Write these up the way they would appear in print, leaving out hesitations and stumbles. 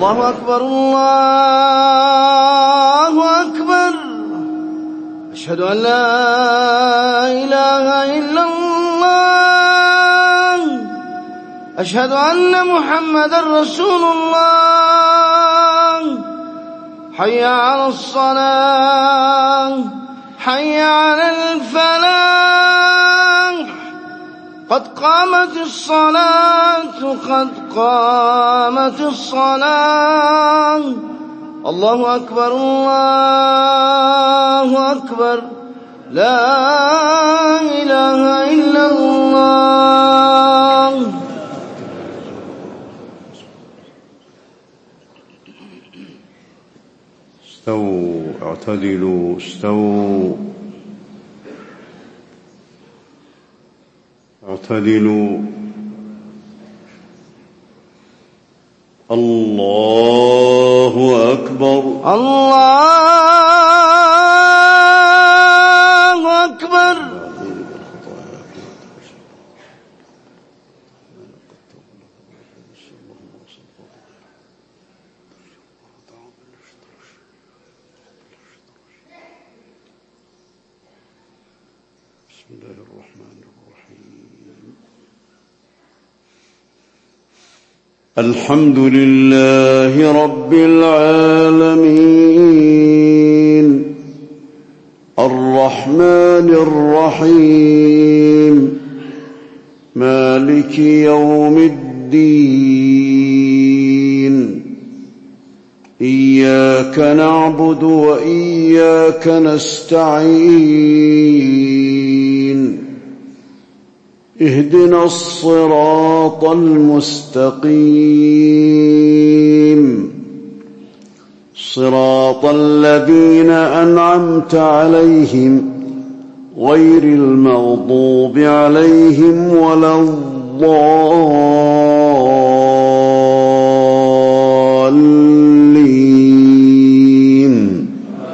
الله أكبر الله أكبر. أشهد أن لا إله إلا الله. أشهد أن محمدا رسول الله. حي على الصلاة حي على الفلاح. قد قامت الصلاة قد قامت الصلاة. الله أكبر الله أكبر. لا إله إلا الله. استووا اعتدلوا استووا اعتدلوا. الله أكبر الله أكبر. بسم الله الرحمن الرحيم. الحمد لله رب العالمين الرحمن الرحيم مالك يوم الدين. إياك نعبد وإياك نستعين. اهدنا الصراط المستقيم صراط الذين أنعمت عليهم غير المغضوب عليهم ولا الضالين.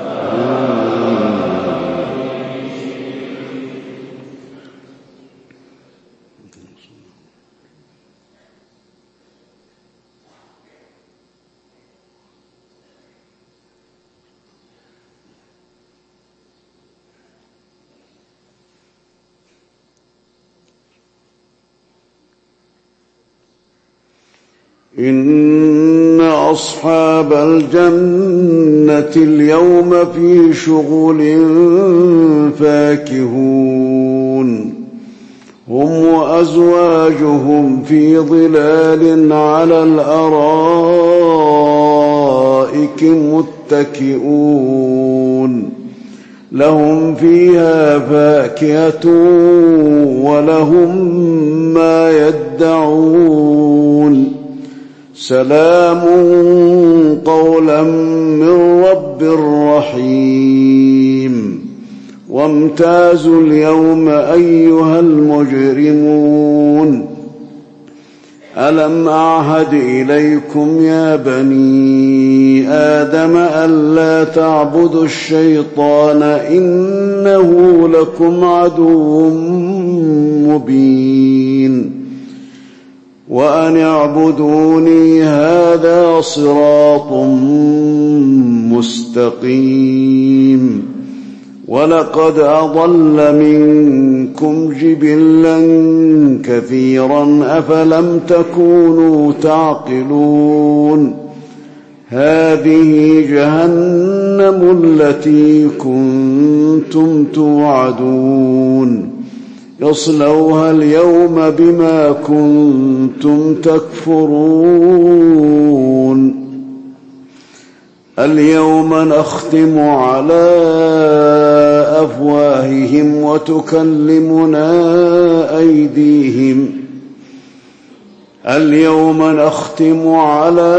إن أصحاب الجنة اليوم في شغل فاكهون. هم وأزواجهم في ظلال على الأرائك متكئون. لهم فيها فاكهة ولهم ما يدعون. سلام قولا من رب رحيم. وامتازوا اليوم أيها المجرمون. ألم أعهد إليكم يا بني آدم ألا تعبدوا الشيطان إنه لكم عدو مبين. وأن اعبدوني هذا صراط مستقيم. ولقد أضل منكم جبلا كثيرا أفلم تكونوا تعقلون. هذه جهنم التي كنتم توعدون. يصلوها اليوم بما كنتم تكفرون. اليوم نختم على أفواههم وتكلمنا أيديهم. اليوم نختم على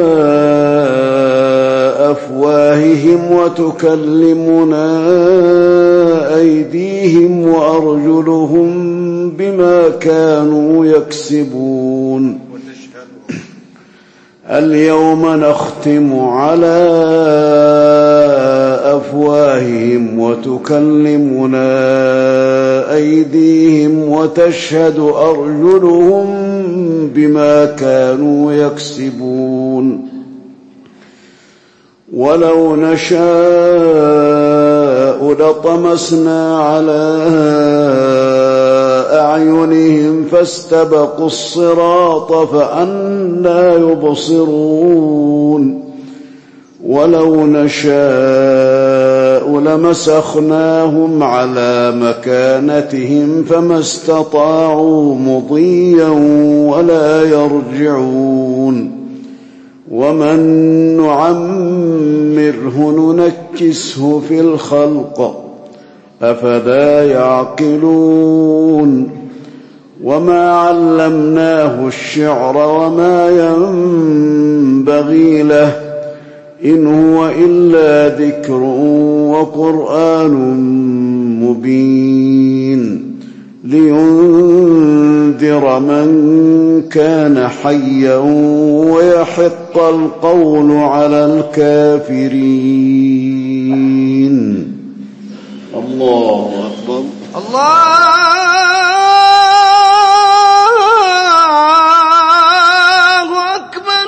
أفواههم وتكلمنا أيديهم وأرجلهم بما كانوا يكسبون. اليوم نختم على أفواههم وتكلمنا أيديهم وتشهد أرجلهم بما كانوا يكسبون. ولو نشاء لطمسنا على أعينهم فاستبقوا الصراط فأنى يبصرون ولو نشاء لمسخناهم على مكانتهم فما استطاعوا مضيا ولا يرجعون ومن نعمره ننكسه في الخلق أفلا يعقلون وما علمناه الشعر وما ينبغي له إن هو إلا ذكر وقرآن مبين لينذر من كان حيا ويحق القول على الكافرين. الله أكبر. الله أكبر.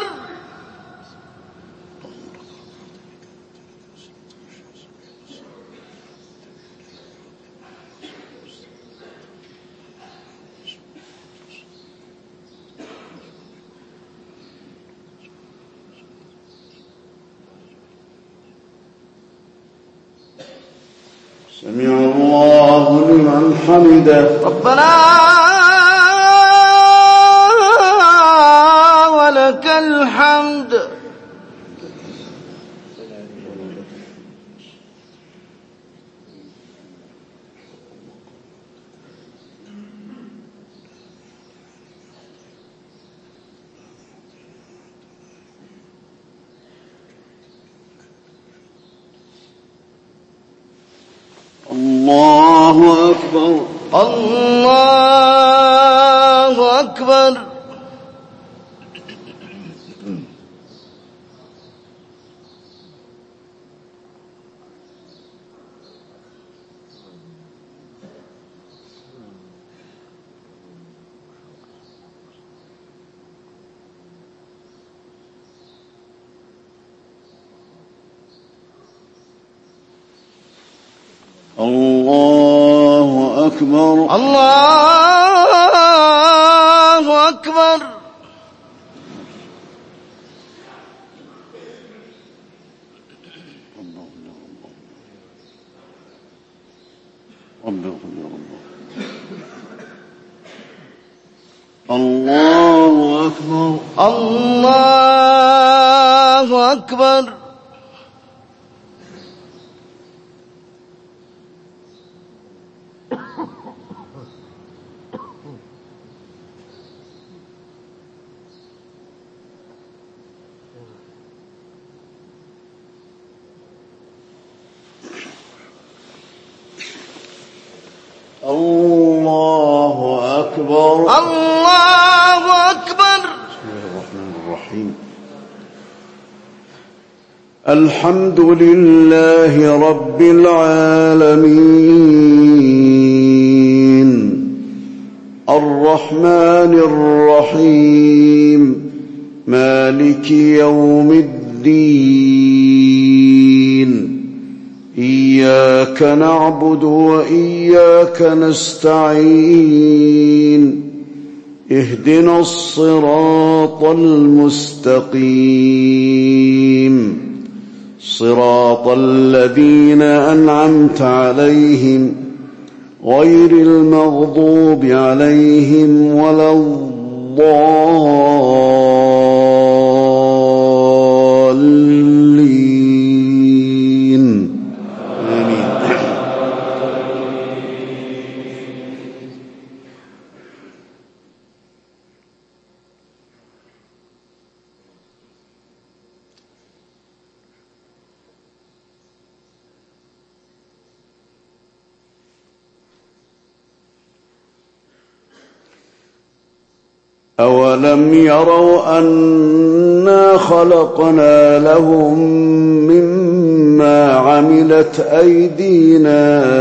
سمع الله لمن حمده. ربنا ولك الحمد. الله أكبر. الله أكبر. الله أكبر. الله أكبر. الله أكبر. الله أكبر. الله أكبر. الله أكبر. بسم الله الرحمن الرحيم. الحمد لله رب العالمين الرحمن الرحيم مالك يوم الدين إياك نعبد وإياك نستعين اهدنا الصراط المستقيم صراط الذين أنعمت عليهم غير المغضوب عليهم ولا الضالين آمين. أولم يروا أنا خلقنا لهم مما عملت أيدينا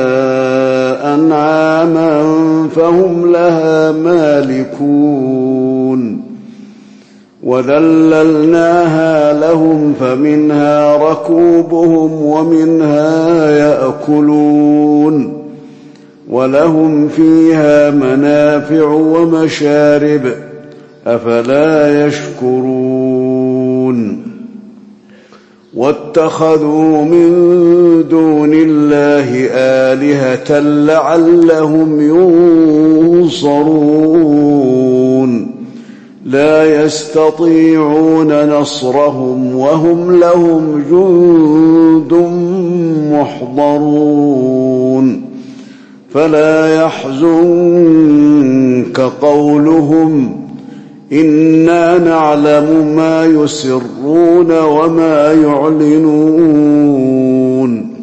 أنعاما فهم لها مالكون وذللناها لهم فمنها ركوبهم ومنها يأكلون ولهم فيها منافع ومشارب أفلا يشكرون واتخذوا من دون الله آلهة لعلهم ينصرون لا يستطيعون نصرهم وهم لهم جند محضرون فلا يحزنك قولهم إنا نعلم ما يسرون وما يعلنون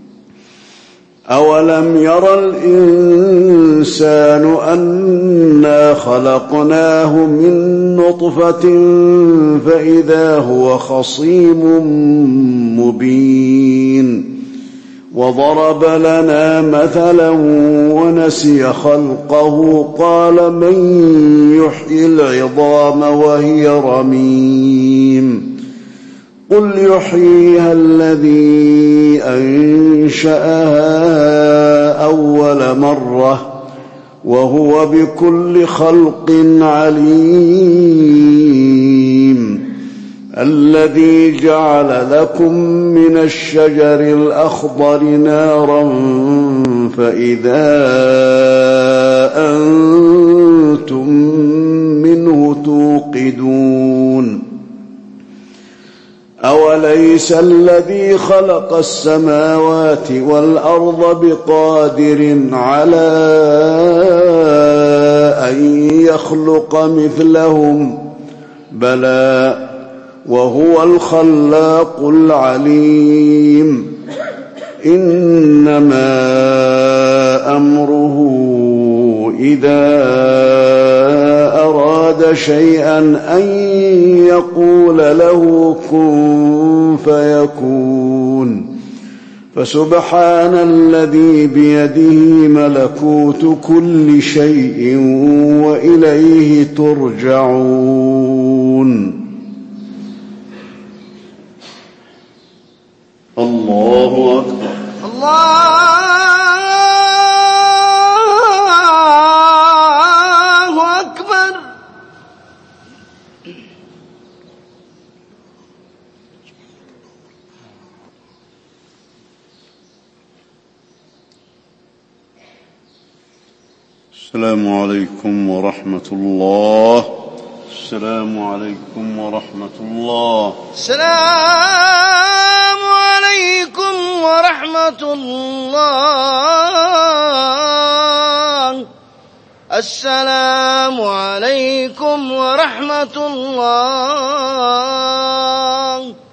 أولم ير الإنسان أنا خلقناه من نطفة فإذا هو خصيم مبين وضرب لنا مثلا ونسي خلقه قال من يحيي العظام وهي رميم قل يحييها الذي أنشأها أول مرة وهو بكل خلق عليم الذي جعل لكم من الشجر الأخضر نارا فإذا أنتم منه توقدون أوليس الذي خلق السماوات والأرض بقادر على أن يخلق مثلهم بلى وهو الخلاق العليم إنما أمره إذا أراد شيئا أن يقول له كن فيكون فسبحان الذي بيده ملكوت كل شيء وإليه ترجعون الله أكبر الله أكبر. السلام عليكم ورحمة الله. السلام عليكم ورحمة الله. السلام عليكم ورحمة الله. السلام عليكم ورحمة الله.